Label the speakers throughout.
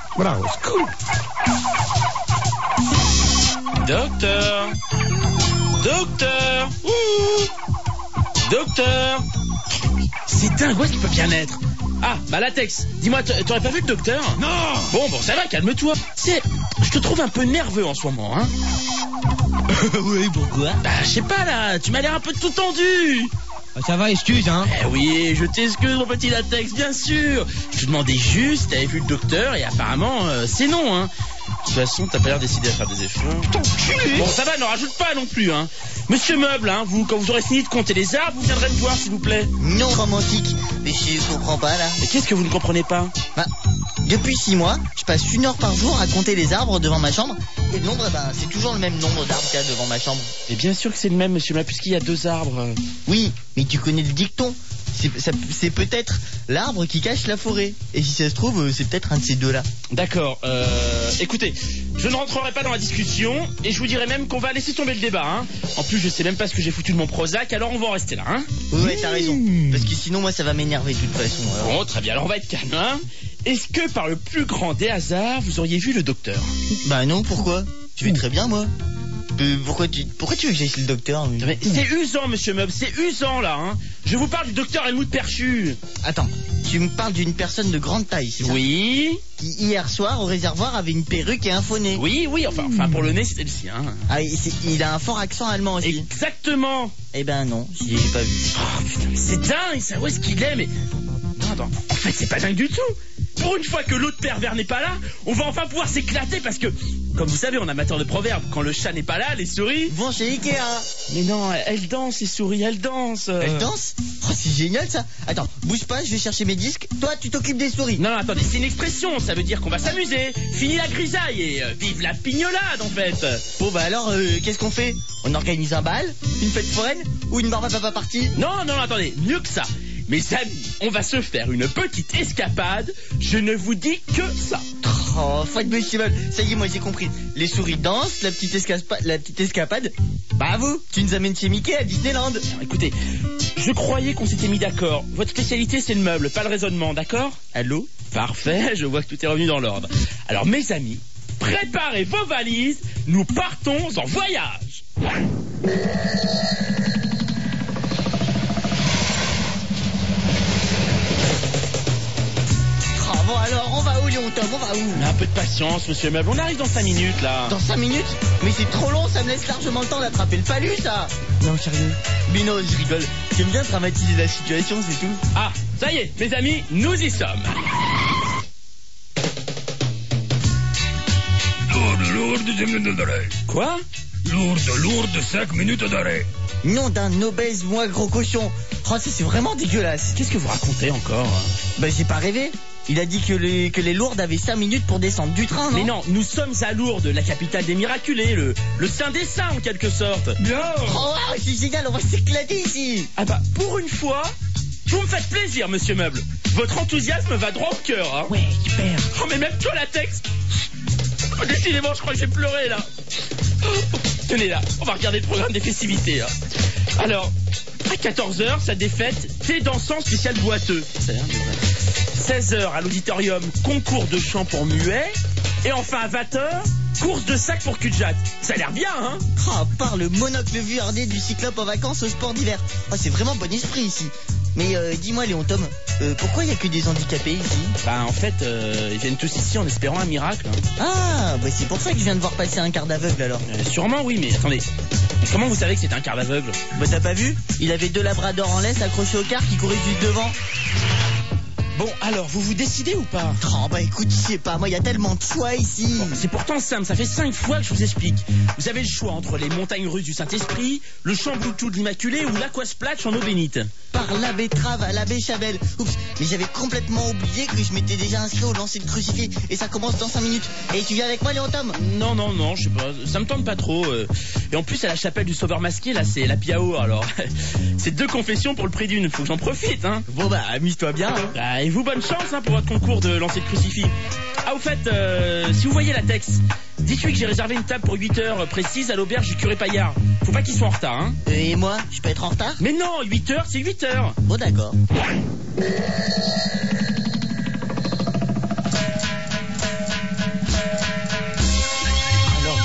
Speaker 1: Voilà, au secours.
Speaker 2: Docteur. Docteur. Ouh. Docteur. C'est dingue, où est-ce qu'il peut bien être? Ah, bah latex, dis-moi, t'aurais pas vu le docteur?
Speaker 1: Non.
Speaker 2: Bon, ça va, calme-toi. Je te trouve un peu nerveux en ce moment, hein.
Speaker 3: Oui, pourquoi?
Speaker 2: Bah, je sais pas, là, tu m'as l'air un peu tout tendu.
Speaker 3: Ça va, excuse, hein.
Speaker 2: Eh oui, je t'excuse, mon petit latex, bien sûr. Je te demandais juste si t'avais vu le docteur et apparemment, c'est non, hein. De toute façon, t'as pas l'air décidé à faire des efforts. Bon, ça va, ne rajoute pas non plus, hein. Monsieur Meuble, hein, quand vous aurez fini de compter les arbres, vous viendrez me voir, s'il vous plaît.
Speaker 4: Non, romantique. Mais je comprends pas, là.
Speaker 2: Mais qu'est-ce que vous ne comprenez pas?
Speaker 4: Bah, depuis 6 mois, je passe 1 heure par jour à compter les arbres devant ma chambre. Et le nombre, c'est toujours le même nombre d'arbres qu'il y a devant ma chambre.
Speaker 2: Et bien sûr que c'est le même, monsieur Meuble, puisqu'il y a 2 arbres.
Speaker 4: Oui, mais tu connais le dicton. C'est peut-être l'arbre qui cache la forêt. Et si ça se trouve, c'est peut-être un de ces deux-là.
Speaker 2: D'accord, écoutez, je ne rentrerai pas dans la discussion et je vous dirai même qu'on va laisser tomber le débat, hein. En plus, je sais même pas ce que j'ai foutu de mon Prozac, alors on va en rester là, hein.
Speaker 4: Ouais, t'as raison. Parce que sinon, moi, ça va m'énerver de toute façon. Alors.
Speaker 2: Bon, très bien, alors on va être calme, hein. Est-ce que par le plus grand des hasards, vous auriez vu le docteur?
Speaker 4: Bah non, pourquoi? Je vais très bien, moi. Pourquoi tu veux que j'aille chez le docteur?
Speaker 2: Mais c'est usant, monsieur Meuble, c'est usant, là, hein. Je vous parle du docteur Helmut Perchu.
Speaker 4: Attends, tu me parles d'une personne de grande taille, c'est ça?
Speaker 2: Oui.
Speaker 4: Qui, hier soir, au réservoir, avait une perruque et un faux nez.
Speaker 2: Oui, enfin, pour le nez, c'était le sien.
Speaker 4: Ah, il a un fort accent allemand aussi.
Speaker 2: Exactement.
Speaker 4: Eh ben non, j'ai pas vu.
Speaker 2: Oh, putain, mais c'est dingue, ça, où est-ce qu'il est, mais... Non, attends, en fait, c'est pas dingue du tout. Pour une fois que l'autre pervers n'est pas là, on va enfin pouvoir s'éclater parce que, comme vous savez, on est amateur de proverbes. Quand le chat n'est pas là, les souris
Speaker 4: vont chez Ikea.
Speaker 2: Mais non, elles dansent, les souris, elles dansent.
Speaker 4: Elles dansent? Oh, c'est génial ça. Attends, bouge pas, je vais chercher mes disques. Toi, tu t'occupes des souris.
Speaker 2: Non, attendez, c'est une expression. Ça veut dire qu'on va s'amuser. Fini la grisaille et vive la pignolade, en fait.
Speaker 4: Bon, bah alors, qu'est-ce qu'on fait? On organise un bal, une fête foraine ou une barbapapa party?
Speaker 2: Non, attendez, mieux que ça. Mes amis, on va se faire une petite escapade. Je ne vous dis que ça.
Speaker 4: Oh, Fred Bushimel, ça y est, moi j'ai compris. Les souris dansent, la petite escapade. Bah vous, tu nous amènes chez Mickey à Disneyland.
Speaker 2: Alors, écoutez, je croyais qu'on s'était mis d'accord. Votre spécialité, c'est le meuble, pas le raisonnement, d'accord?
Speaker 4: Allô?
Speaker 2: Parfait, je vois que tout est revenu dans l'ordre. Alors, mes amis, préparez vos valises. Nous partons en voyage.
Speaker 4: Bon alors, on va où Léon Tom? On va où?
Speaker 2: Un peu de patience, monsieur Meuble, on arrive dans 5 minutes là.
Speaker 4: Dans 5 minutes? Mais c'est trop long, ça me laisse largement le temps d'attraper le palu, ça. Non, sérieux. Mais non, je rigole. J'aime bien dramatiser la situation, c'est tout.
Speaker 2: Ah, ça y est, mes amis, nous y sommes.
Speaker 1: Lourde, 5 minutes d'arrêt.
Speaker 2: Quoi?
Speaker 1: Lourde, 5 minutes d'arrêt.
Speaker 4: Nom d'un obèse, moi, gros cochon. Oh, ça c'est vraiment dégueulasse.
Speaker 2: Qu'est-ce que vous racontez encore?
Speaker 4: Bah, j'ai pas rêvé. Il a dit que les Lourdes avaient 5 minutes pour descendre du train, non?
Speaker 2: Mais non, nous sommes à Lourdes, la capitale des miraculés, le saint des saints en quelque sorte.
Speaker 1: Bien.
Speaker 4: Oh, c'est génial, on va s'éclater ici.
Speaker 2: Ah bah, pour une fois, vous me faites plaisir, monsieur Meuble. Votre enthousiasme va droit au cœur, hein.
Speaker 3: Ouais, super.
Speaker 2: Oh, mais même toi, latex. Oh, décidément, je crois que j'ai pleuré, là. Oh, tenez, là, on va regarder le programme des festivités, hein. Alors, à 14h, sa défaite, thé dansant spécial boiteux. 16h, à l'auditorium, concours de chant pour muets. Et enfin, à 20h, course de sac pour cul-de-jatte. Ça a l'air bien, hein?
Speaker 4: Oh, par le monocle vuardé du cyclope en vacances au sport d'hiver. Oh, c'est vraiment bon esprit ici. Mais dis-moi, Léon Tom, pourquoi il n'y a que des handicapés ici?
Speaker 2: Bah, en fait, ils viennent tous ici en espérant un miracle, hein.
Speaker 4: Ah, bah c'est pour ça que je viens de voir passer un quart d'aveugle alors.
Speaker 2: Sûrement, oui, mais attendez. Comment vous savez que c'est un quart d'aveugle?
Speaker 4: Bah t'as pas vu? Il avait 2 labradors en laisse accrochés au quart qui couraient juste devant.
Speaker 2: Bon, alors, vous vous décidez ou pas?
Speaker 4: Oh, bah écoute, je sais pas, moi il y a tellement de choix ici.
Speaker 2: Bon, c'est pourtant simple, ça fait 5 fois que je vous explique. Vous avez le choix entre les montagnes russes du Saint-Esprit, le champ Bluetooth de l'Immaculée ou l'Aquasplash en eau bénite.
Speaker 4: Par la betterave à la béchamel. Oups, mais j'avais complètement oublié que je m'étais déjà inscrit au lancer de crucifix. Et ça commence dans 5 minutes. Et tu viens avec moi, Léon Tom?
Speaker 2: Non, je sais pas, ça me tente pas trop. Et en plus, à la chapelle du Sauveur Masqué, là, c'est l'happy hour, alors. C'est 2 confessions pour le prix d'une, faut que j'en profite, hein.
Speaker 4: Bon bah, amuse-toi bien, hein.
Speaker 2: Bah, et vous, bonne chance, hein, pour votre concours de lancer de crucifix. Ah, au fait, si vous voyez la texte, dites-lui que j'ai réservé une table pour 8h précise à l'auberge du curé Paillard. Faut pas qu'il soit en retard, hein.
Speaker 4: Et moi, je peux être en retard?
Speaker 2: Mais non, 8h, c'est 8h.
Speaker 4: Bon, d'accord.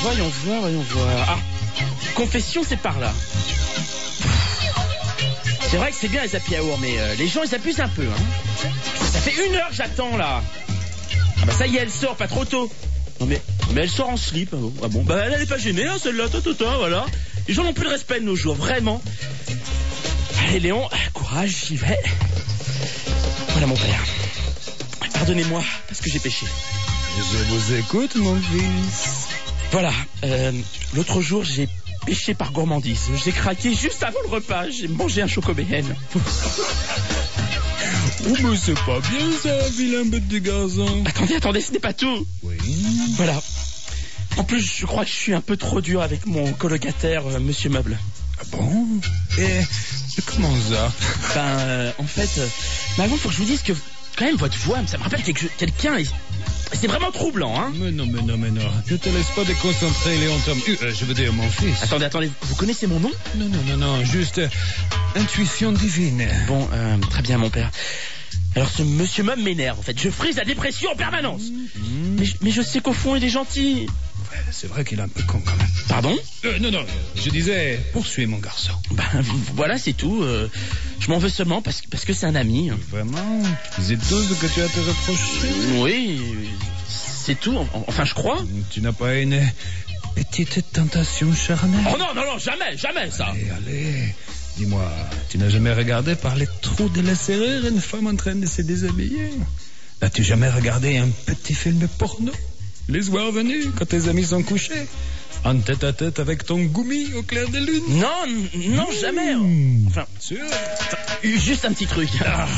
Speaker 2: voyons voir. Ah, confession, c'est par là. C'est vrai que c'est bien les happy hour, mais les gens, ils abusent un peu. Hein. Ça fait 1 heure que j'attends, là. Ah bah ça y est, elle sort, pas trop tôt. Non mais elle sort en slip. Ah bon, bah elle est pas gênée, hein, celle-là, voilà. Les gens n'ont plus de respect de nos jours, vraiment. Allez Léon, courage, j'y vais. Voilà mon père. Pardonnez-moi, parce que j'ai péché.
Speaker 5: Je vous écoute, mon fils.
Speaker 2: Voilà, l'autre jour, j'ai péché par gourmandise. J'ai craqué juste avant le repas. J'ai mangé un chocobéen.
Speaker 5: Oh, mais c'est pas bien ça, vilain bête de garçon.
Speaker 2: Attendez, ce n'est pas tout.
Speaker 5: Oui.
Speaker 2: Voilà. En plus, je crois que je suis un peu trop dur avec mon colocataire, Monsieur Meuble.
Speaker 5: Ah bon? Et comment ça?
Speaker 2: En fait, mais avant, faut que je vous dise que quand même votre voix, ça me rappelle quelqu'un. C'est vraiment troublant, hein.
Speaker 5: Mais non. Ne te laisse pas déconcentrer, Léon Tom. Je veux dire, mon fils.
Speaker 2: Attendez, vous connaissez mon nom?
Speaker 5: Non, juste intuition divine.
Speaker 2: Bon, très bien, mon père. Alors, ce monsieur Meuble m'énerve, en fait. Je frise la dépression en permanence. Mais je sais qu'au fond, il est gentil.
Speaker 5: Ouais, c'est vrai qu'il est un peu con, quand même.
Speaker 2: Pardon?
Speaker 5: Non, je disais, poursuis, mon garçon.
Speaker 2: Voilà, c'est tout. Je m'en veux seulement parce que c'est un ami.
Speaker 5: Vraiment? C'est tout ce que tu as à te reprocher?
Speaker 2: Oui, c'est tout. Enfin, je crois.
Speaker 5: Tu n'as pas une petite tentation charnelle?
Speaker 2: Oh non, jamais, ça.
Speaker 5: Allez, dis-moi, tu n'as jamais regardé par les trous de la serrure une femme en train de se déshabiller? N'as-tu jamais regardé un petit film porno? Les soirs venus, quand tes amis sont couchés, en tête à tête avec ton goumi au clair de lune?
Speaker 2: Non, jamais. Enfin,
Speaker 5: sûr?
Speaker 2: Juste un petit truc.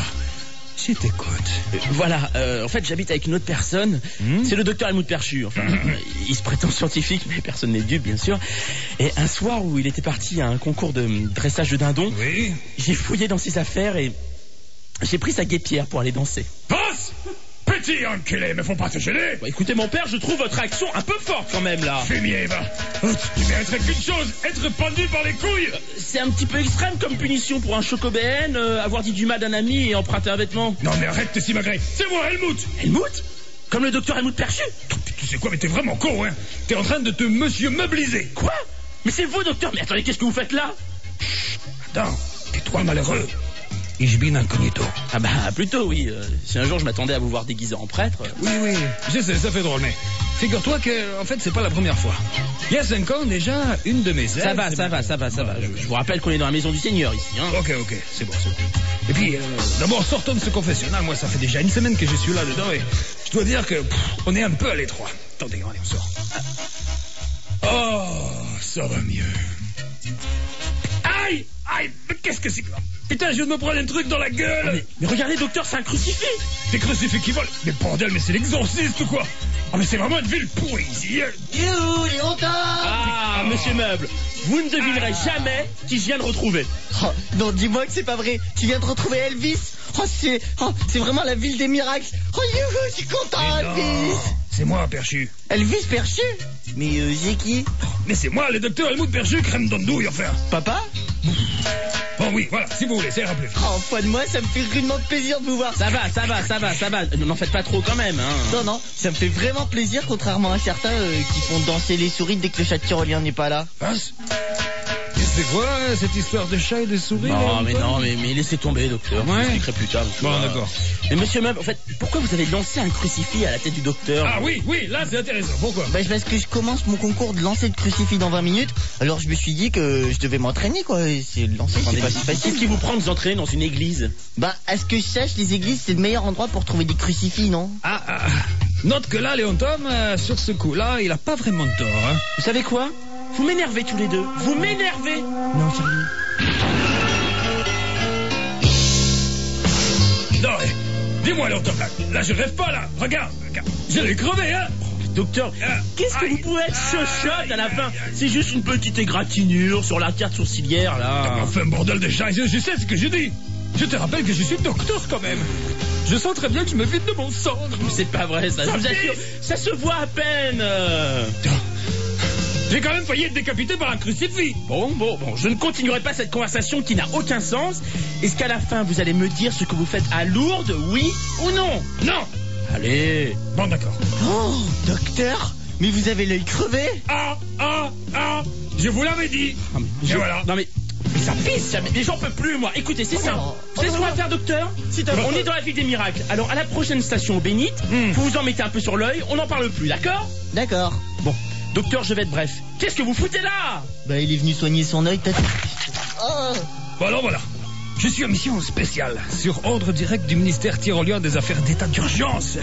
Speaker 5: Je t'écoute.
Speaker 2: Voilà, en fait, j'habite avec une autre personne. C'est le docteur Helmut Perchu. Enfin, il se prétend scientifique, mais personne n'est dupe, bien sûr. Et un soir où il était parti à un concours de dressage de dindons,
Speaker 5: oui,
Speaker 2: j'ai fouillé dans ses affaires et j'ai pris sa guêpière pour aller danser.
Speaker 1: Passe! Petit enculé, mais faut pas te gêner.
Speaker 2: Bah, écoutez, mon père, je trouve votre action un peu forte quand même, là.
Speaker 1: Fumier, va. Tu mériterais qu'une chose, être pendu par les couilles.
Speaker 2: C'est un petit peu extrême comme punition pour un chocobéen, avoir dit du mal d'un ami et emprunter un vêtement.
Speaker 1: Non mais arrête tes simagrées. C'est moi, Helmut.
Speaker 2: Helmut? Comme le docteur Helmut Perchu?
Speaker 1: Tu sais quoi, mais t'es vraiment con, hein. T'es en train de te monsieur meubliser.
Speaker 2: Quoi? Mais c'est vous, docteur. Mais attendez, qu'est-ce que vous faites là?
Speaker 1: Attends, tais-toi, malheureux.
Speaker 5: Ich bin incognito.
Speaker 2: Ah bah plutôt oui, si un jour je m'attendais à vous voir déguisé en prêtre...
Speaker 5: Oui, je sais, ça fait drôle, mais figure-toi que, en fait, c'est pas la première fois. Il y a 5 ans, déjà, une de mes ailes...
Speaker 2: Ça va. Je vous rappelle qu'on est dans la maison du Seigneur, ici, hein.
Speaker 5: Ok, c'est bon. Et puis, d'abord, sortons de ce confessionnal. Moi, ça fait déjà 1 semaine que je suis là-dedans et je dois dire que, on est un peu à l'étroit. Attendez, on sort.
Speaker 1: Oh, ça va mieux. Aïe, mais qu'est-ce que c'est que... Putain, je viens de me prendre un truc dans la gueule.
Speaker 2: Mais regardez, docteur, c'est un crucifix.
Speaker 1: Des crucifix qui volent. Mais bordel, mais c'est l'exorciste ou quoi? Ah, mais c'est vraiment une ville pourrie ici.
Speaker 4: Youhou, Léon Tom!
Speaker 2: Ah, monsieur Meuble, vous ne devinerez jamais qui je viens de retrouver.
Speaker 4: Oh, non, dis-moi que c'est pas vrai. Tu viens de retrouver Elvis. C'est vraiment la ville des miracles. Oh, youhou, je suis content, Elvis.
Speaker 1: C'est moi, Perchu.
Speaker 4: Elvis Perchu? Mais c'est qui?
Speaker 1: Mais c'est moi, le docteur Helmut Perchu, crème d'andouille, enfin.
Speaker 4: Papa?
Speaker 1: Bon, oui, voilà, si vous voulez, ça ira plus vite.
Speaker 4: Oh, foi de moi, ça me fait rudement plaisir de vous voir.
Speaker 2: Ça va. N'en faites pas trop quand même, hein.
Speaker 4: Non, ça me fait vraiment plaisir, contrairement à certains qui font danser les souris dès que le chat de tyrolien n'est pas là.
Speaker 5: Passe. C'est quoi cette histoire de chat et de souris?
Speaker 2: Mais laissez tomber, docteur. Je vous expliquerai plus tard.
Speaker 5: Bon, d'accord.
Speaker 2: Mais monsieur Meuble, en fait, pourquoi vous avez lancé un crucifix à la tête du docteur?
Speaker 1: Ah oui, là c'est intéressant. Pourquoi?
Speaker 4: Parce que je commence mon concours de lancer de crucifix dans 20 minutes. Alors je me suis dit que je devais m'entraîner, quoi. C'est lancer, c'est pas si facile.
Speaker 2: Qu'est-ce qui vous prend de vous entraîner dans une église?
Speaker 4: À ce que je sache, les églises c'est le meilleur endroit pour trouver des crucifix, non?
Speaker 5: Note que là, Léon Tom, sur ce coup-là, il a pas vraiment de tort, hein.
Speaker 2: Vous savez quoi? Vous m'énervez tous les deux. Vous m'énervez.
Speaker 4: Non, sérieux.
Speaker 1: Non, dis-moi, Léon Tom, là je rêve pas, là. Regarde, je l'ai crevé, hein.
Speaker 2: Docteur, qu'est-ce que vous pouvez être chochotte à la fin? C'est juste une petite égratignure sur la carte sourcilière, là.
Speaker 1: Enfin, bordel de chat, je sais ce que je dis. Je te rappelle que je suis docteur, quand même. Je sens très bien que je me vide de mon sang.
Speaker 2: C'est pas vrai, ça. Je vous assure, ça se voit à peine.
Speaker 1: J'ai quand même failli être décapité par un crucifix.
Speaker 2: Bon, je ne continuerai pas cette conversation qui n'a aucun sens. Est-ce qu'à la fin, vous allez me dire ce que vous faites à Lourdes, oui ou non?
Speaker 1: Non.
Speaker 2: Allez.
Speaker 1: Bon, d'accord.
Speaker 4: Oh, docteur, mais vous avez l'œil crevé.
Speaker 5: Je vous l'avais dit. Et voilà.
Speaker 2: Non mais ça pisse, mais j'en peux plus moi. Écoutez, c'est simple. Vous savez ce qu'on va faire, docteur? On est dans la ville des miracles. Alors à la prochaine station bénite, vous vous en mettez un peu sur l'œil, on n'en parle plus, d'accord?
Speaker 4: D'accord.
Speaker 2: Bon, docteur, je vais être bref. Qu'est-ce que vous foutez là?
Speaker 4: Bah il est venu soigner son œil, t'as... Oh.
Speaker 5: Bon alors voilà. Je suis en mission spéciale, sur ordre direct du ministère tyrolien des affaires d'état d'urgence.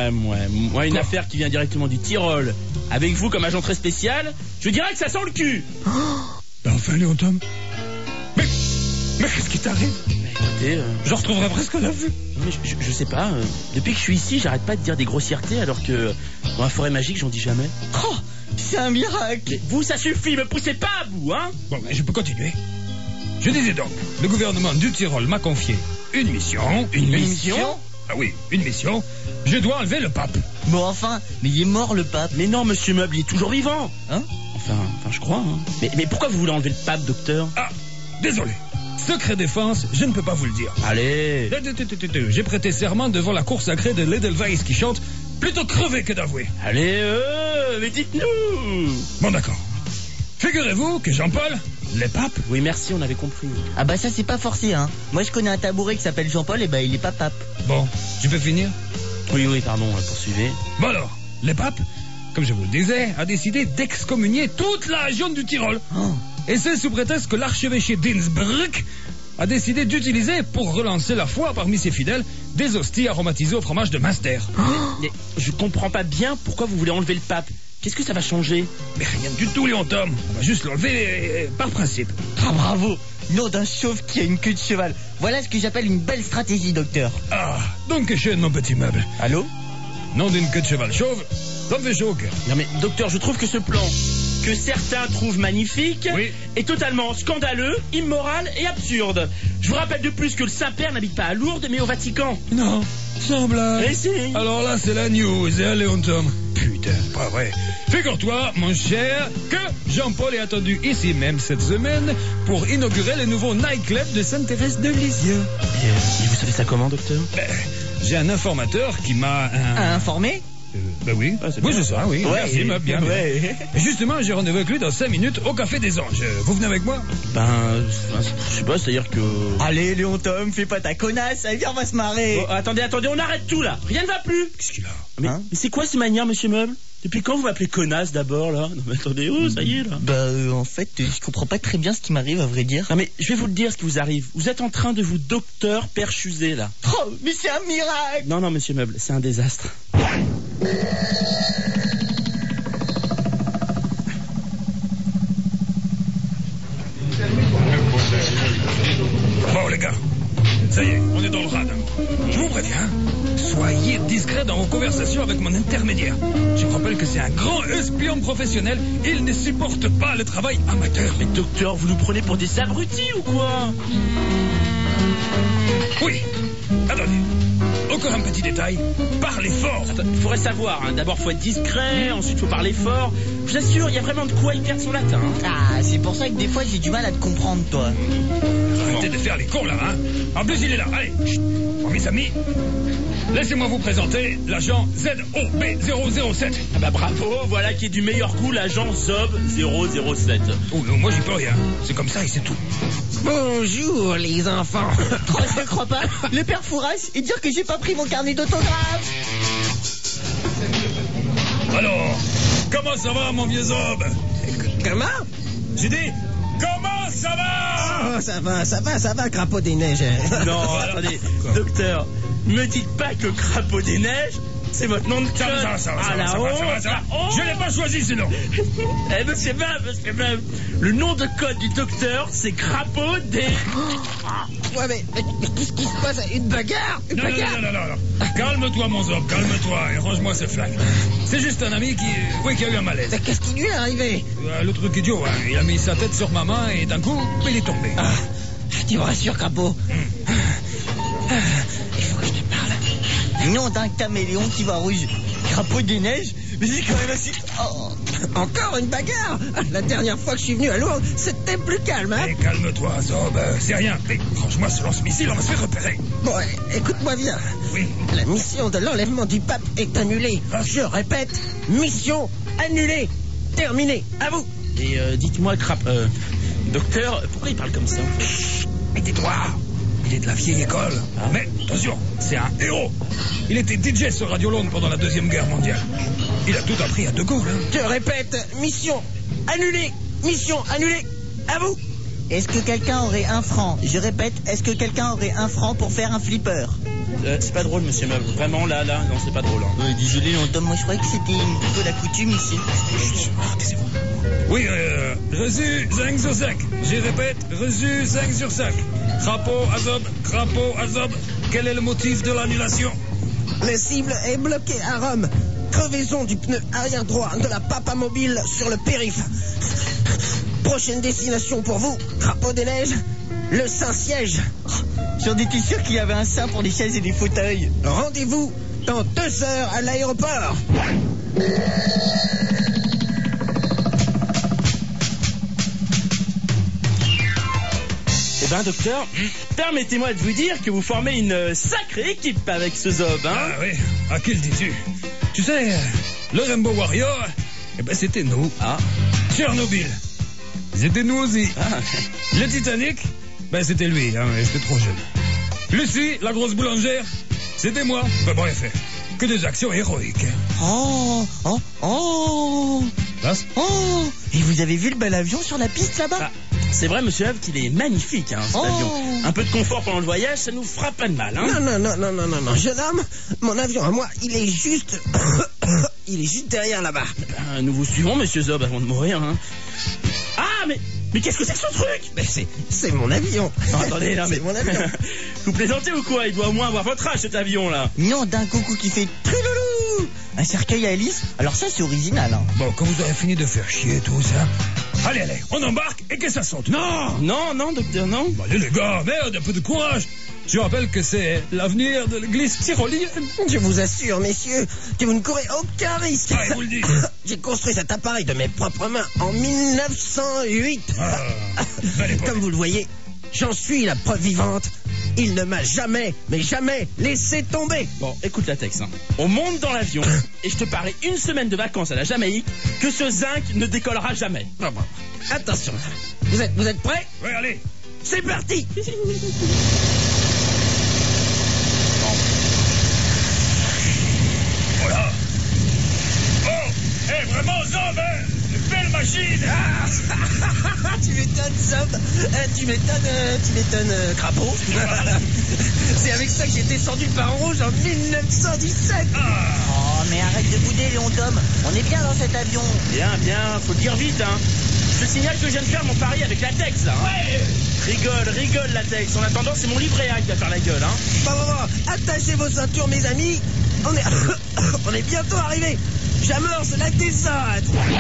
Speaker 2: Moi, une affaire qui vient directement du Tyrol. Avec vous comme agent très spécial, je dirais que ça sent le cul.
Speaker 5: Enfin, Léon Tom. Mais qu'est-ce qui t'arrive?
Speaker 2: Écoutez,
Speaker 5: je retrouverai presque la vue.
Speaker 2: Mais je sais pas, depuis que je suis ici, j'arrête pas de dire des grossièretés alors que dans la forêt magique, j'en dis jamais.
Speaker 4: Oh, c'est un miracle.
Speaker 2: Mais vous, ça suffit, me poussez pas à bout, hein?
Speaker 5: Bon, mais je peux continuer. Je disais donc, le gouvernement du Tyrol m'a confié une mission.
Speaker 4: Une mission?
Speaker 5: Ah oui, une mission. Je dois enlever le pape.
Speaker 4: Bon, enfin, mais il est mort, le pape.
Speaker 2: Mais non, monsieur Meuble, il est toujours vivant.
Speaker 4: Hein?
Speaker 2: Enfin, je crois. Hein. Mais pourquoi vous voulez enlever le pape, docteur?
Speaker 5: Ah, désolé. Secret défense, je ne peux pas vous le dire.
Speaker 2: Allez.
Speaker 5: J'ai prêté serment devant la cour sacrée de l'Edelweiss qui chante plutôt crevé que d'avouer.
Speaker 2: Allez, mais dites-nous.
Speaker 5: Bon, d'accord. Figurez-vous que Jean-Paul, le pape...
Speaker 2: Oui, merci, on avait compris.
Speaker 4: Ah bah ça, c'est pas forcé, hein. Moi, je connais un tabouret qui s'appelle Jean-Paul, et bah il est pas pape.
Speaker 5: Bon, tu peux finir?
Speaker 2: Oui, pardon, poursuivez.
Speaker 5: Bon alors, le pape, comme je vous le disais, a décidé d'excommunier toute la région du Tyrol.
Speaker 4: Oh.
Speaker 5: Et c'est sous prétexte que l'archevêché d'Innsbruck a décidé d'utiliser, pour relancer la foi parmi ses fidèles, des hosties aromatisées au fromage de Münster.
Speaker 2: Mais je comprends pas bien pourquoi vous voulez enlever le pape. Qu'est-ce que ça va changer?
Speaker 5: Mais rien du tout, Léon Tom. On va juste l'enlever par principe.
Speaker 4: Ah, bravo. Nom d'un chauve qui a une queue de cheval. Voilà ce que j'appelle une belle stratégie, docteur.
Speaker 5: Ah, donc schön, mon petit meuble.
Speaker 4: Allô?
Speaker 5: Nom d'une queue de cheval chauve, ça me fait chaud au cœur.
Speaker 2: Non mais, docteur, je trouve que ce plan, que certains trouvent magnifique, est totalement scandaleux, immoral et absurde. Je vous rappelle de plus que le Saint-Père n'habite pas à Lourdes, mais au Vatican.
Speaker 5: Non, sans blague.
Speaker 2: Et si.
Speaker 5: Alors là, c'est la news, hein, Léon Tom? Putain, pas vrai. Figure-toi, mon cher, que Jean-Paul est attendu ici même cette semaine pour inaugurer le nouveau nightclub de Sainte-Thérèse de Lisieux.
Speaker 2: Et vous savez ça comment, docteur?
Speaker 5: J'ai un informateur qui m'a...
Speaker 4: Informé?
Speaker 5: Ben oui, oui c'est ça, oui.
Speaker 4: Ouais,
Speaker 5: merci, bien.
Speaker 4: Ouais.
Speaker 5: Justement, j'ai rendez-vous avec lui dans 5 minutes au Café des Anges. Vous venez avec moi?
Speaker 2: Je sais pas, c'est-à-dire que...
Speaker 4: Allez, Léon Tom, fais pas ta connasse, viens, on va se marrer.
Speaker 2: Oh, attendez, on arrête tout là. Rien ne va plus.
Speaker 5: Qu'est-ce qu'il a?
Speaker 2: Mais c'est quoi ces manières, monsieur Meuble? Depuis quand vous m'appelez connasse d'abord là? Non mais attendez, ça y est là.
Speaker 4: Bah en fait, je comprends pas très bien ce qui m'arrive à vrai dire.
Speaker 2: Non mais je vais vous le dire ce qui vous arrive. Vous êtes en train de vous docteur perchuser là.
Speaker 4: Oh, mais c'est un miracle.
Speaker 2: Non monsieur Meuble, c'est un désastre.
Speaker 5: Bon les gars, ça y est, on est dans le rade. Je vous préviens, soyez discrets dans vos conversations avec mon intermédiaire. Je vous rappelle que c'est un grand espion professionnel. Il ne supporte pas le travail amateur.
Speaker 2: Mais docteur, vous nous prenez pour des abrutis ou quoi?
Speaker 5: Oui, attendez. Encore un petit détail, parlez fort.
Speaker 2: Il faudrait savoir, hein. D'abord faut être discret, ensuite faut parler fort. Je vous assure, il y a vraiment de quoi y perdre son latin.
Speaker 4: Ah, c'est pour ça que des fois j'ai du mal à te comprendre, toi.
Speaker 5: Arrêtez de faire les cons là, hein. En plus il est là, allez. Chut. Bon, mes amis, laissez-moi vous présenter l'agent ZOB007.
Speaker 2: Ah bah bravo, voilà qui est du meilleur goût, l'agent ZOB007.
Speaker 5: Oh non, moi j'y peux rien, c'est comme ça et c'est tout.
Speaker 3: Bonjour les enfants.
Speaker 4: Oh, je ne crois pas. Le père Fouras et dire que j'ai pas pris mon carnet d'autographe.
Speaker 5: Alors, comment ça va mon vieux Zob?
Speaker 3: Comment?
Speaker 5: J'ai dit, comment ça va?
Speaker 3: Oh, ça va, crapaud des neiges.
Speaker 2: Non, attendez, docteur, me dites pas que Crapaud des Neiges, c'est votre nom de code.
Speaker 5: Ça va. Je l'ai pas choisi sinon.
Speaker 2: Monsieur Meuble, le nom de code du docteur, c'est Crapaud des...
Speaker 3: Ouais, mais qu'est-ce qui se passe? Une bagarre?
Speaker 5: Non. Calme-toi mon Zob, calme-toi et range-moi ce flingue. C'est juste un ami qui a eu un malaise.
Speaker 3: Mais qu'est-ce qui lui est arrivé?
Speaker 5: Le truc idiot, hein. Il a mis sa tête sur ma main et d'un coup, il est tombé.
Speaker 3: Tu me rassures, crapaud. Il faut que je te parle.
Speaker 4: Nom d'un caméléon qui va rouge. Crapaud des neiges? Mais c'est quand même assez... Oh.
Speaker 3: Encore une bagarre? La dernière fois que je suis venu à Lourdes, c'était plus calme, hein?
Speaker 5: Mais calme-toi, Zob, c'est rien. Mais range-moi ce lance-missile, on va se faire repérer.
Speaker 3: Bon, écoute-moi bien.
Speaker 5: Oui.
Speaker 3: La mission de l'enlèvement du pape est annulée. Je répète, mission annulé. Terminé. À vous.
Speaker 2: Et dites-moi, docteur, pourquoi il parle comme ça?
Speaker 5: Et tais-toi. Il est de la vieille école. Mais attention, c'est un héros. Il était DJ sur Radio Londres pendant la Deuxième Guerre mondiale. Il a tout appris à De Gaulle. Hein.
Speaker 3: Je répète, mission annulée. Mission annulée. À vous.
Speaker 4: Est-ce que quelqu'un aurait 1 franc? Je répète, est-ce que quelqu'un aurait 1 franc pour faire un flipper?
Speaker 2: C'est pas drôle, monsieur Meuble. Vraiment, là, non, c'est pas drôle. Hein.
Speaker 4: Désolé, Tom, moi je croyais que c'était plutôt la coutume ici.
Speaker 5: Oui, reçu 5 sur 5. Je répète, reçu 5 sur 5. Crapaud, Azob. Quel est le motif de l'annulation?
Speaker 3: Le cible est bloqué à Rome. Crevaison du pneu arrière droit de la Papa Mobile sur le périph'. Prochaine destination pour vous, Crapaud des Neiges, le Saint-Siège.
Speaker 4: J'en étais sûr qu'il y avait un sein pour les chaises et les fauteuils.
Speaker 3: Rendez-vous dans 2 heures à l'aéroport.
Speaker 2: Eh ben, docteur, permettez-moi de vous dire que vous formez une sacrée équipe avec ce Zob, hein.
Speaker 5: Ah oui, à qui le dis-tu? Tu sais, le Rainbow Warrior, eh ben c'était nous.
Speaker 2: Ah.
Speaker 5: Tchernobyl, c'était nous aussi.
Speaker 2: Ah.
Speaker 5: Le Titanic, ben c'était lui, hein, j'étais trop jeune. Lucie, la grosse boulangère, c'était moi. Ben bref, que des actions héroïques.
Speaker 4: Oh.
Speaker 5: Passe.
Speaker 4: Oh. Et vous avez vu le bel avion sur la piste là-bas?
Speaker 2: Ah, c'est vrai, monsieur Eve, qu'il est magnifique, hein, cet avion. Un peu de confort pendant le voyage, ça nous fera pas de mal, hein.
Speaker 3: Non, jeune homme, mon avion à moi, il est juste... il est juste derrière là-bas.
Speaker 2: Ben, nous vous suivons, monsieur Zob, avant de mourir, hein. Ah, mais qu'est-ce que c'est que ce truc?
Speaker 3: Mais c'est mon avion.
Speaker 2: Non, attendez, là, mais...
Speaker 3: C'est mon avion.
Speaker 2: Vous plaisantez ou quoi? Il doit au moins avoir votre âge, cet avion-là.
Speaker 4: Non, d'un coucou qui fait truloulou. Un cercueil à hélice. Alors ça, c'est original, hein.
Speaker 5: Bon, quand vous aurez fini de faire chier tout ça, allez, on embarque et que ça saute. Non.
Speaker 2: Non, docteur, non.
Speaker 5: Bah, allez les gars, merde, un peu de courage. Je rappelle que c'est l'avenir de l'église tyrolienne.
Speaker 3: Je vous assure, messieurs, que vous ne courez aucun risque.
Speaker 5: Ah, vous le dites.
Speaker 3: J'ai construit cet appareil de mes propres mains en 1908.
Speaker 5: Belle époque.
Speaker 3: Comme vous le voyez, j'en suis la preuve vivante. Il ne m'a jamais, mais jamais laissé tomber.
Speaker 2: Bon, écoute la texte, hein. On monte dans l'avion et je te parie 1 semaine de vacances à la Jamaïque que ce zinc ne décollera jamais.
Speaker 3: Bon. Attention, vous êtes prêts?
Speaker 5: Ouais, allez.
Speaker 3: C'est parti.
Speaker 5: Voilà. Oh, vraiment, Zob, hein. Une belle machine.
Speaker 3: Tu m'étonnes, Zob. Tu m'étonnes, Crapaud. C'est avec ça que j'ai descendu par rouge en 1917.
Speaker 4: Oh, mais arrête de bouder, Léon Tom. On est bien dans cet avion.
Speaker 2: Bien, faut le dire vite, hein. Je te signale que je viens de faire mon pari avec Latex, là. Hein. Ouais. Rigole, Latex. En attendant, c'est mon livret A qui va faire la gueule, hein.
Speaker 3: Bon. Attachez vos ceintures, mes amis. On est bientôt arrivés. J'amorce la descente.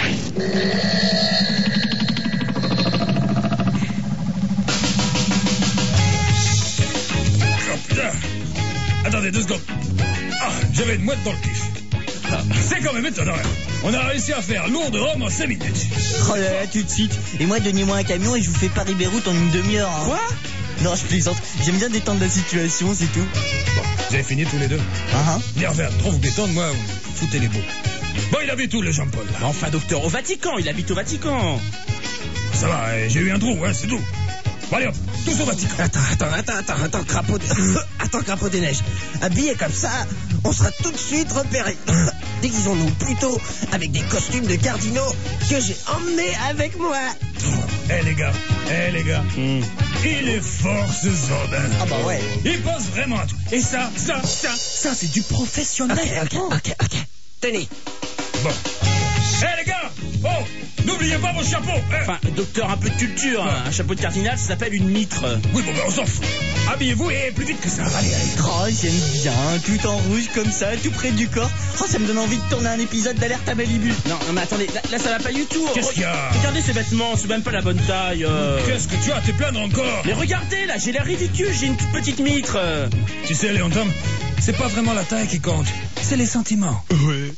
Speaker 5: Oh putain. Attendez 2 secondes. Ah, j'avais une mouette dans le kiff. C'est quand même étonnant. On a réussi à faire lourd de Rome en 5 minutes.
Speaker 4: Oh là là, tout de suite. Et moi, donnez-moi un camion et je vous fais Paris-Beyrouth en 1 demi-heure. Hein.
Speaker 2: Quoi?
Speaker 4: Non, je plaisante. J'aime bien détendre la situation, c'est tout.
Speaker 5: Bon, vous avez fini tous les deux. Nerveux, trop vous détendre, moi, vous foutez les beaux. Bon, il habite où, le Jean-Paul, là?
Speaker 2: Enfin, docteur, au Vatican. Il habite au Vatican.
Speaker 5: Ça va, j'ai eu un trou, hein, c'est tout. Bon, allez hop, tous au Vatican.
Speaker 3: Attends, Crapaud des Neiges. Habillé comme ça, on sera tout de suite repérés. Déguisons-nous plutôt avec des costumes de cardinaux que j'ai emmenés avec moi.
Speaker 5: Eh les gars. Il est fort, ce Zob.
Speaker 4: Ah bah ouais.
Speaker 5: Il pense vraiment à tout. Et ça, c'est du professionnel.
Speaker 3: Ok. Tenez.
Speaker 5: Bon. Eh les gars. Oh, n'oubliez pas vos chapeaux. Hein.
Speaker 2: Enfin, docteur, un peu de culture. Hein. Un chapeau de cardinal, ça s'appelle une mitre.
Speaker 5: Oui, bon, on s'en fout. Habillez-vous et plus vite que ça. Allez.
Speaker 4: Oh, j'aime bien, tout en rouge comme ça, tout près du corps. Oh, ça me donne envie de tourner un épisode d'Alerte à Malibu.
Speaker 2: Non, mais attendez, là ça va pas du tout.
Speaker 5: Qu'est-ce qu'il y a?
Speaker 2: Regardez ces vêtements, c'est même pas la bonne taille.
Speaker 5: Qu'est-ce que tu as? T'es plaindre encore?
Speaker 2: Mais regardez, là, j'ai l'air ridicule, j'ai une toute petite mitre.
Speaker 5: Tu sais, Léon Tom, c'est pas vraiment la taille qui compte, c'est les sentiments.
Speaker 4: Ouais.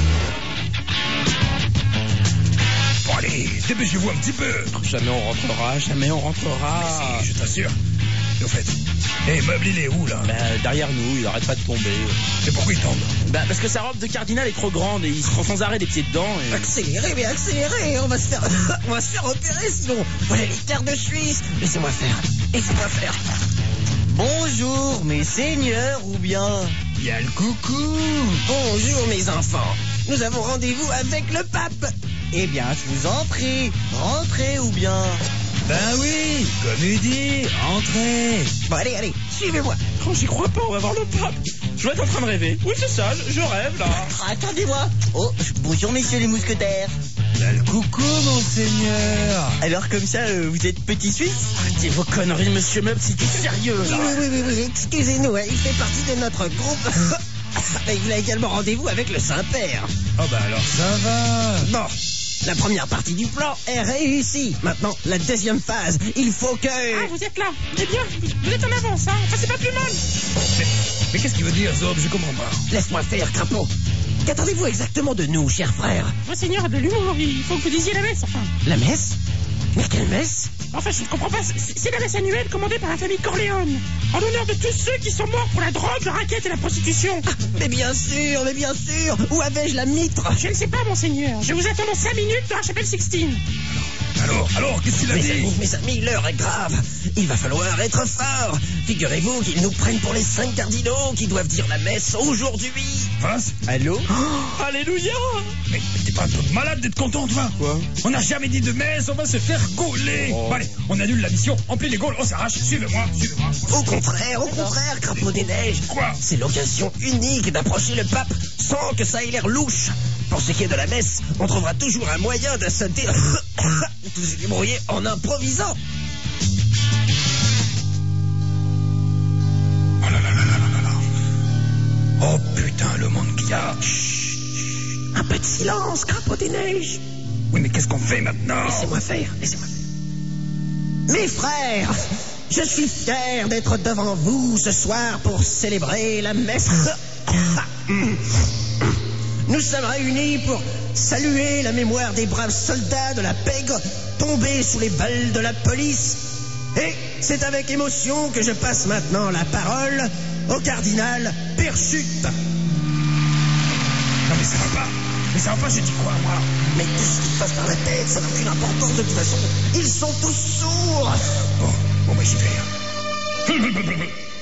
Speaker 5: Bon, allez, dépêchez-vous un petit peu.
Speaker 2: Jamais on rentrera.
Speaker 5: Si, je t'assure. au fait. Et Meuble, il est où, là?
Speaker 2: Derrière nous, il arrête pas de tomber.
Speaker 5: Et pourquoi il tombe?
Speaker 2: Parce que sa robe de cardinal est trop grande et il se prend sans arrêt des pieds dedans. Et...
Speaker 3: Accélérez, mais accélérez, on va se faire opérer sinon. Voilà les terres de Suisse. Laissez-moi faire.
Speaker 4: Bonjour, mes seigneurs, ou bien...
Speaker 5: Il y a le coucou.
Speaker 3: Bonjour mes enfants. Nous avons rendez-vous avec le pape.
Speaker 4: Eh bien, je vous en prie, rentrez, ou bien...
Speaker 5: Ben oui, comme il dit, entrez.
Speaker 3: Bon, allez, suivez-moi.
Speaker 2: Oh, j'y crois pas, on va voir le pape. Je dois être en train de rêver. Oui, c'est ça, je rêve, là.
Speaker 4: Attendez-moi. Oh, bonjour, messieurs les mousquetaires.
Speaker 5: Il y a le coucou, monseigneur.
Speaker 4: Alors, comme ça, vous êtes petit Suisse?
Speaker 2: Arrêtez vos conneries, monsieur Meuble, c'est du sérieux, là.
Speaker 3: Oui, excusez-nous, hein, il fait partie de notre groupe. Et il a également rendez-vous avec le Saint-Père.
Speaker 5: Oh bah alors ça va.
Speaker 3: Bon, la première partie du plan est réussie. Maintenant, la deuxième phase, il faut que...
Speaker 6: Ah, vous êtes là. Eh bien, vous êtes en avance, hein. Enfin, c'est pas plus mal.
Speaker 5: Mais qu'est-ce qu'il veut dire, Zob? Je comprends pas.
Speaker 3: Laisse-moi faire, crapaud. Qu'attendez-vous exactement de nous, cher frère?
Speaker 6: Monseigneur a de l'humour, il faut que vous disiez la messe, enfin.
Speaker 3: La messe? Mais quelle messe?
Speaker 6: Enfin, je ne comprends pas, c'est la messe annuelle commandée par la famille Corleone, en l'honneur de tous ceux qui sont morts pour la drogue, le racket et la prostitution.
Speaker 3: Ah, mais bien sûr. Où avais-je la mitre?
Speaker 6: Je ne sais pas, monseigneur. Je vous attends dans 5 minutes dans la chapelle Sixtine.
Speaker 5: Alors, qu'est-ce qu'il a dit?
Speaker 3: Mes amis, l'heure est grave. Il va falloir être fort. Figurez-vous qu'ils nous prennent pour les 5 cardinaux qui doivent dire la messe aujourd'hui.
Speaker 5: Passe.
Speaker 4: Allô?
Speaker 2: Alléluia.
Speaker 5: Mais t'es pas un peu malade d'être content, toi?
Speaker 4: Quoi?
Speaker 5: On n'a jamais dit de messe, on va se faire gauler. Bon, allez, on annule la mission, on plie les gaules, on s'arrache. Suivez-moi.
Speaker 3: Au contraire, crapaud des neiges.
Speaker 5: Quoi?
Speaker 3: C'est l'occasion unique d'approcher le pape sans que ça ait l'air louche. Pour ce qui est de la messe, on trouvera toujours un moyen de se débrouiller en improvisant.
Speaker 5: Oh là. Oh putain, le monde qu'il y a. Chut.
Speaker 3: Un peu de silence, crapaud des neiges.
Speaker 5: Oui, mais qu'est-ce qu'on fait maintenant?
Speaker 3: Laissez-moi faire. Mes frères, je suis fier d'être devant vous ce soir pour célébrer la messe. Nous sommes réunis pour saluer la mémoire des braves soldats de la Pègre tombés sous les balles de la police. Et c'est avec émotion que je passe maintenant la parole au cardinal Perchute.
Speaker 5: Non mais ça va pas, j'ai dit quoi, moi?
Speaker 3: Mais tout ce qui passe par la tête, ça n'a aucune importance de toute façon. Ils sont tous sourds.
Speaker 5: Bon, bah j'y vais.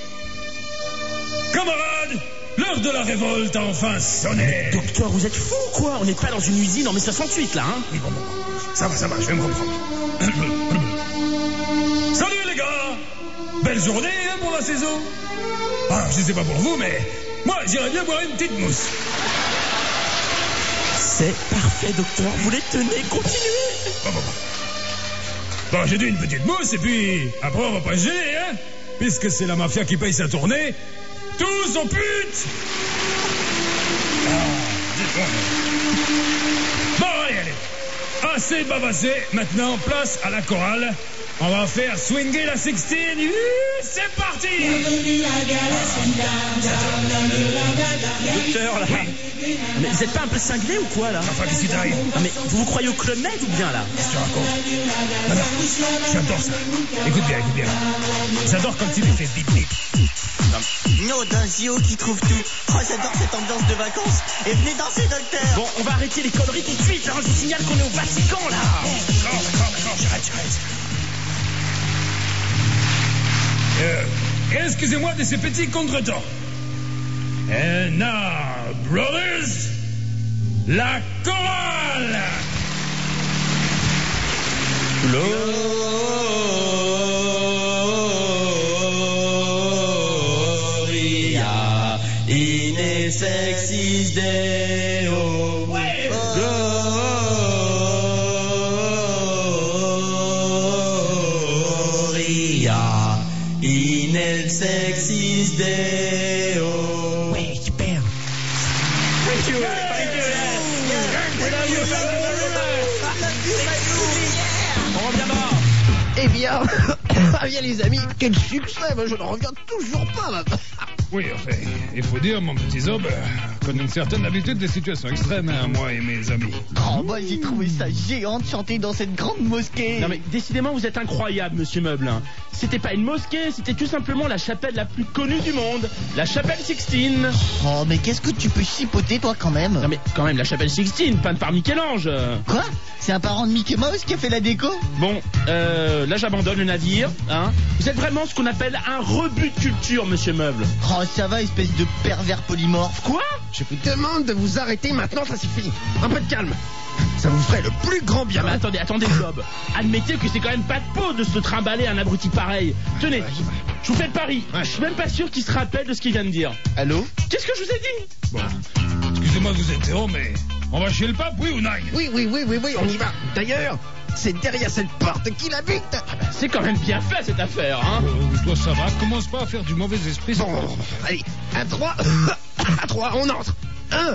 Speaker 5: Camarades, l'heure de la révolte a enfin sonné.
Speaker 2: Docteur, vous êtes fou, quoi? On n'est pas dans une usine en mai 68, là, hein?
Speaker 5: Oui, bon. Ça va, je vais me reprendre. Salut les gars. Belle journée, hein, pour la saison. Ah, je sais pas pour vous, mais moi, j'irais bien boire une petite mousse.
Speaker 2: C'est parfait, docteur. Vous les tenez, continuez.
Speaker 5: Bon, j'ai dit une petite mousse, et puis après, on va pas se gêner, hein, puisque c'est la mafia qui paye sa tournée. Tous aux putes. Bon, allez. Assez bavassé, maintenant, place à la chorale. On va faire swinger la sixtine. C'est parti.
Speaker 2: Docteur, là. Mais vous êtes pas un peu cinglé ou quoi, là?
Speaker 5: Enfin, qu'est-ce qui t'arrive?
Speaker 2: Ah, mais vous croyez au Club Med ou bien, là?
Speaker 5: Qu'est-ce que tu racontes? Non, j'adore ça. Écoute bien. J'adore quand tu les fais bip.
Speaker 4: Non, d'un JO qui trouve tout. Oh, j'adore cette ambiance de vacances. Et venez danser, docteur.
Speaker 2: Bon, on va arrêter les conneries tout de suite, hein. Je vous signale qu'on est au Vatican, là.
Speaker 5: D'accord, j'arrête. Excusez-moi de ces petits contretemps. And now, brothers, la chorale.
Speaker 2: Gloria in excelsis Deo. Gloria in excelsis Deo.
Speaker 3: Ouais, super.
Speaker 2: Thank you. On revient là.
Speaker 3: Eh bien, les amis, quel succès. Moi, je ne reviens toujours pas.
Speaker 5: Oui, enfin, il faut dire, mon petit Zob, qu'on a une certaine habitude des situations extrêmes, hein, moi et mes amis.
Speaker 4: Oh, moi j'ai trouvé ça géant de chanter dans cette grande mosquée.
Speaker 2: Non mais décidément vous êtes incroyable, monsieur Meuble. Hein. C'était pas une mosquée, c'était tout simplement la chapelle la plus connue du monde, la chapelle Sixtine.
Speaker 4: Oh, mais qu'est-ce que tu peux chipoter, toi, quand même?
Speaker 2: Non mais quand même, la chapelle Sixtine, peinte par Michel-Ange.
Speaker 4: Quoi? C'est un parent de Mickey Mouse qui a fait la déco?
Speaker 2: Bon, là j'abandonne le navire. Hein. Vous êtes vraiment ce qu'on appelle un rebut de culture, monsieur Meuble.
Speaker 4: Oh, ça va, espèce de pervers polymorphe.
Speaker 2: Quoi?
Speaker 3: Je vous demande de vous arrêter maintenant, ça suffit. Un peu de calme. Ça vous ferait le plus grand bien.
Speaker 2: Mais attendez, Zob. Admettez que c'est quand même pas de peau de se trimballer un abruti pareil. Tenez, je vous fais le pari. Je suis même pas sûr qu'il se rappelle de ce qu'il vient de dire.
Speaker 4: Allô?
Speaker 2: Qu'est-ce que je vous ai dit?
Speaker 5: Bon, excusez-moi de vous interrompre, mais on va chez le pape, oui ou non?
Speaker 3: Oui, on y va. D'ailleurs, c'est derrière cette porte qu'il habite.
Speaker 2: C'est quand même bien fait cette affaire, hein?
Speaker 5: Toi, ça va, commence pas à faire du mauvais esprit.
Speaker 3: Bon, allez, à 3, à 3, on entre. 1,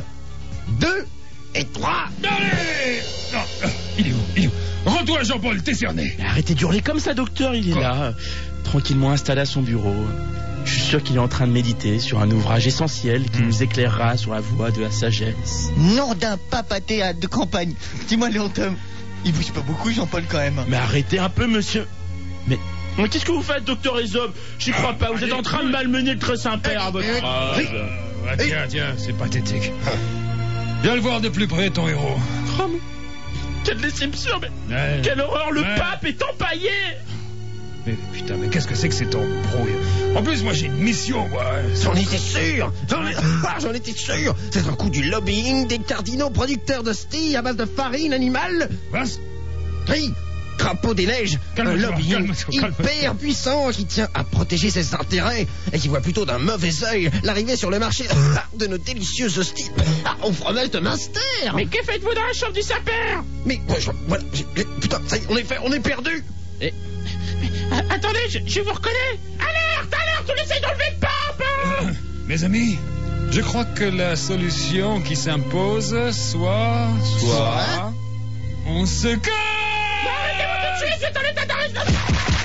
Speaker 3: 2 et 3.
Speaker 5: Allez! Non, il est où? Rends-toi, Jean-Paul, t'es cerné.
Speaker 2: Mais arrêtez d'hurler comme ça, docteur, il est là, tranquillement installé à son bureau. Je suis sûr qu'il est en train de méditer sur un ouvrage essentiel qui nous éclairera sur la voie de la sagesse.
Speaker 4: Nom d'un papaté de campagne. Dis-moi, Léon Tom, il bouge pas beaucoup, Jean-Paul, quand même.
Speaker 2: Mais arrêtez un peu, monsieur. Mais qu'est-ce que vous faites, docteur Ezob? J'y crois pas, vous êtes en train de malmener le très Saint-Père à votre âge.
Speaker 5: Tiens, c'est pathétique. Viens le voir de plus près, ton héros.
Speaker 2: Oh, mais quelle déception, mais quelle horreur, le pape est empaillé.
Speaker 5: Mais putain, mais qu'est-ce que c'est que cet embrouille? En plus, moi j'ai une mission, moi.
Speaker 3: J'en étais sûr. J'en étais sûr. C'est un coup du lobbying des cardinaux producteurs d'hosties à base de farine animale. Oui, Crapaud des Neiges, un lobbying hyper puissant qui tient à protéger ses intérêts et qui voit plutôt d'un mauvais œil l'arrivée sur le marché de nos délicieuses hosties au fromage de Munster.
Speaker 2: Mais que faites-vous dans la chambre du Saint-Père?
Speaker 3: Mais voilà, putain, ça y est, on est perdu.
Speaker 2: Attendez, je vous reconnais. Alerte, on essaye d'enlever le pape.
Speaker 5: Mes amis, je crois que la solution qui s'impose soit... On se casse.
Speaker 2: Arrêtez-vous tout de suite, c'est un état d'arrestation.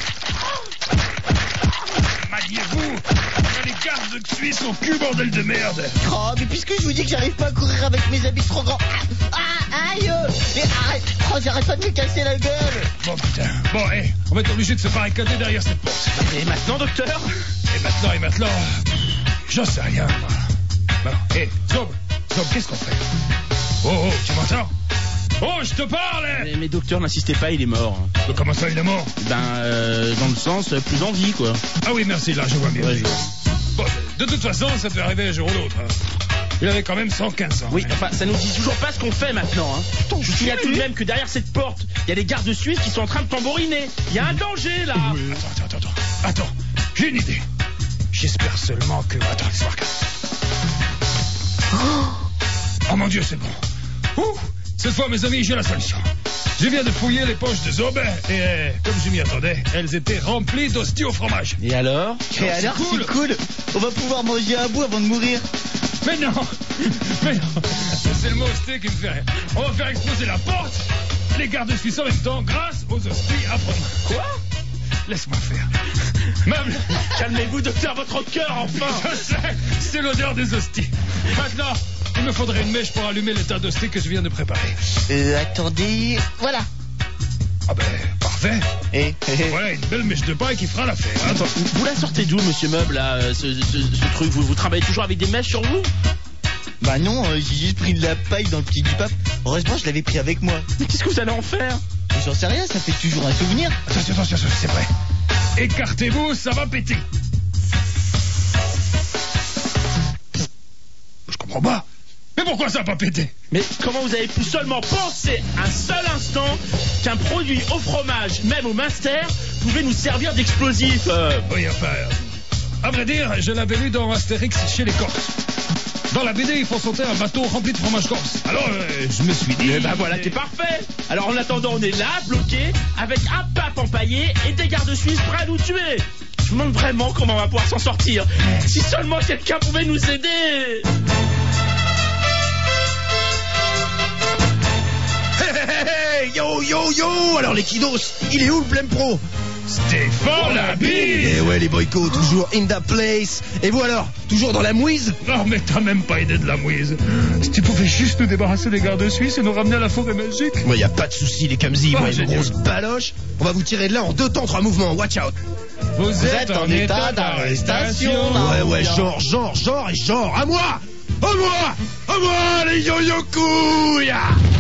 Speaker 5: Maniez-vous. Les gardes de Suisse au cul, bordel de merde.
Speaker 4: Oh, mais puisque je vous dis que j'arrive pas à courir avec mes habits trop grands. Aïe. Mais arrête. Oh, j'arrête pas de me casser la gueule.
Speaker 5: Bon, putain. Bon, on va être obligé de se barricader derrière cette porte.
Speaker 2: Et maintenant, docteur?
Speaker 5: Et maintenant, j'en sais rien. Bon, Zob, qu'est-ce qu'on fait? Oh, tu m'entends? Oh, je te parle.
Speaker 2: Mais docteur, n'insistez pas, il est mort.
Speaker 5: Comment ça, il est mort?
Speaker 2: Dans le sens, plus en vie, quoi.
Speaker 5: Ah oui, merci, là, je vois bien.
Speaker 2: Ouais, je vois.
Speaker 5: Bon, de toute façon, ça devait arriver un jour ou l'autre. Il avait quand même 115 ans.
Speaker 2: Oui, enfin, ça nous dit toujours pas ce qu'on fait maintenant. Hein. Je vous signale tout de même que derrière cette porte, il y a des gardes suisses qui sont en train de tambouriner. Il y a un danger, là.
Speaker 5: Oui. Attends, j'ai une idée. J'espère seulement que... Attends, laisse-moi regarder. Oh mon Dieu, c'est bon. Ouh, cette fois, mes amis, j'ai la solution. Je viens de fouiller les poches de Zob et, comme je m'y attendais, elles étaient remplies d'hosties au fromage.
Speaker 2: Et alors?
Speaker 4: C'est cool. On va pouvoir manger un bout avant de mourir.
Speaker 5: Mais non. C'est le mot hostie qui me fait rire. On va faire exploser la porte. Les gardes suisses en même temps, grâce aux hosties après-demain.
Speaker 2: Quoi?
Speaker 5: Laisse-moi faire. Meuble.
Speaker 2: Calmez-vous, docteur, votre cœur, enfin.
Speaker 5: Je sais, c'est l'odeur des hosties. Maintenant, il me faudrait une mèche pour allumer le tas d'hosties que je viens de préparer.
Speaker 4: Attendez, voilà.
Speaker 5: Ah ben, parfait. Voilà, une belle mèche de paille qui fera l'affaire.
Speaker 2: Attends, vous la sortez d'où, monsieur Meuble, là, ce truc? Vous travaillez toujours avec des mèches sur vous?
Speaker 4: Bah non, j'ai juste pris de la paille dans le petit du pape. Heureusement, je l'avais pris avec moi.
Speaker 2: Mais qu'est-ce que vous allez en faire?
Speaker 4: J'en sais rien, ça fait toujours un souvenir.
Speaker 5: Attention, c'est vrai. Écartez-vous, ça va péter. Je comprends pas. Mais pourquoi ça n'a pas pété?
Speaker 2: Mais comment vous avez pu seulement penser un seul instant qu'un produit au fromage, même au Munster, pouvait nous servir d'explosif?
Speaker 5: Oui, enfin, à vrai dire, je l'avais lu dans Astérix chez les Corses. Dans la BD, ils font sauter un bateau rempli de fromage corse. Alors, je me suis dit...
Speaker 2: Ben voilà, c'est parfait. Alors, en attendant, on est là, bloqué, avec un pape empaillé et des gardes suisses prêts à nous tuer. Je me demande vraiment comment on va pouvoir s'en sortir. Si seulement quelqu'un pouvait nous aider.
Speaker 3: Hey, yo. Alors, les kiddos, il est où le Blême Pro?
Speaker 1: Stéphane Labille.
Speaker 3: Et ouais, les boycots, toujours in the place. Et vous alors, toujours dans la mouise?
Speaker 1: Non, mais t'as même pas idée de la mouise. Si tu pouvais juste nous débarrasser des gardes suisses et nous ramener à la forêt magique.
Speaker 3: Moi, y a pas de souci, les Kamzi. Moi, une
Speaker 1: génial.
Speaker 3: grosse baloche. On va vous tirer de là en 2 temps, 3 mouvements. Watch out.
Speaker 1: Vous êtes en état d'arrestation.
Speaker 3: Ouais, genre. À moi, les yo-yo couilles.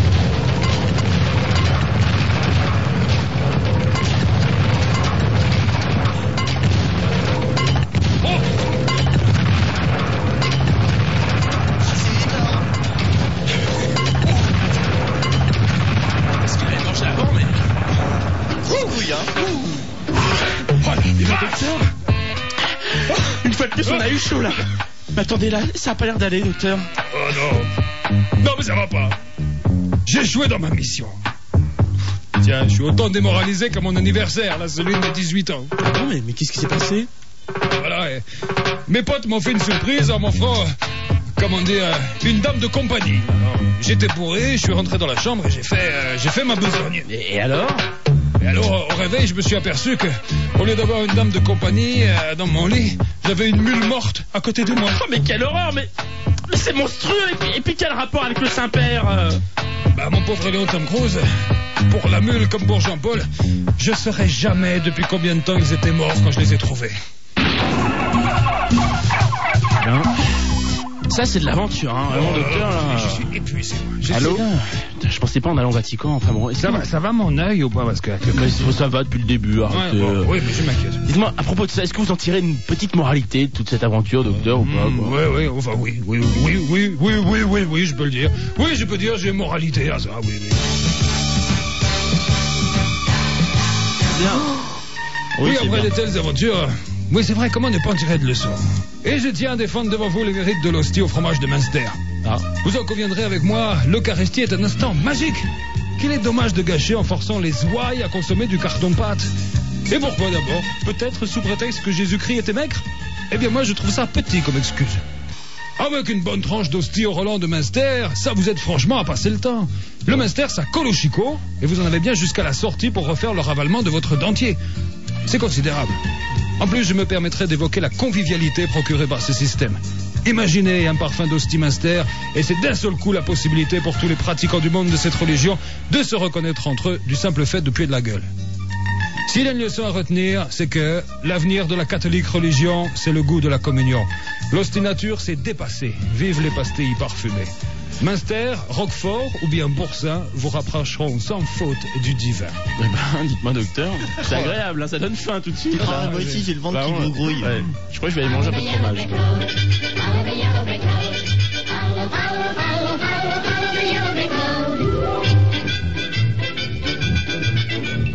Speaker 2: Parce qu'elle est mangée avant, mais.
Speaker 4: Oui, hein.
Speaker 2: Docteur, une fois de plus, on a eu chaud là. Mais attendez là, ça a pas l'air d'aller, docteur.
Speaker 1: Oh non. Non, mais ça va pas. J'ai échoué dans ma mission. Tiens, je suis autant démoralisé qu'à mon anniversaire, là, celui de mes 18 ans.
Speaker 2: Non, mais qu'est-ce qui s'est passé?
Speaker 1: Voilà, mes potes m'ont fait une surprise en m'offrant, une dame de compagnie. Alors, j'étais bourré, je suis rentré dans la chambre et j'ai fait ma besogne.
Speaker 2: Et alors?
Speaker 1: Et alors, au réveil, je me suis aperçu que, au lieu d'avoir une dame de compagnie dans mon lit, j'avais une mule morte à côté de moi.
Speaker 2: Oh, mais quelle horreur, mais c'est monstrueux. Et puis quel rapport avec le Saint-Père
Speaker 1: Bah, mon pauvre Léon Tom Cruise, pour la mule comme pour Jean-Paul, je saurais jamais depuis combien de temps ils étaient morts quand je les ai trouvés.
Speaker 2: Bien. Ça, c'est de l'aventure, hein, vraiment, docteur, là.
Speaker 1: Je suis épuisé, moi.
Speaker 2: Allô? Putain, je pensais pas en allant au Vatican, enfin bon.
Speaker 1: Ça va mon œil ou pas? Parce que...
Speaker 2: Mais ça va depuis le début, arrêtez.
Speaker 1: Oui, mais je m'inquiète.
Speaker 2: Dites-moi, à propos de ça, est-ce que vous en tirez une petite moralité de toute cette aventure, docteur, ou pas, quoi?
Speaker 1: Oui, je peux le dire. Oui, je peux dire, j'ai moralité à ça, oui.
Speaker 2: Bien.
Speaker 1: Oui,
Speaker 2: c'est
Speaker 1: après
Speaker 2: bien.
Speaker 1: de telles aventures, oui, c'est vrai, comment ne pas en tirer de leçons? Et je tiens à défendre devant vous les mérites de l'hostie au fromage de Munster.
Speaker 2: Ah.
Speaker 1: Vous en conviendrez avec moi, l'Eucharistie est un instant magique qu'il est dommage de gâcher en forçant les ouailles à consommer du carton-pâte. Et pourquoi d'abord? Peut-être sous prétexte que Jésus-Christ était maigre? Eh bien moi je trouve ça petit comme excuse. Avec une bonne tranche d'hostie au Roland de Munster, ça vous aide franchement à passer le temps. Le Munster, ça colle au chicot, et vous en avez bien jusqu'à la sortie pour refaire le ravalement de votre dentier. C'est considérable. En plus, je me permettrai d'évoquer la convivialité procurée par ce système. Imaginez un parfum d'hostie Munster, et c'est d'un seul coup la possibilité pour tous les pratiquants du monde de cette religion de se reconnaître entre eux du simple fait de puer de la gueule. S'il y a une leçon à retenir, c'est que l'avenir de la catholique religion, c'est le goût de la communion. L'ostinature, c'est dépassé. Vive les pastilles parfumées. Munster, Roquefort ou bien Boursin vous rapprocheront sans faute du divin.
Speaker 2: Eh ben, dites-moi, docteur. C'est agréable, hein, ça donne faim tout de suite.
Speaker 4: Ah, moi aussi, j'ai le ventre qui me grouille.
Speaker 2: Ouais. Je crois que je vais aller manger un peu de fromage.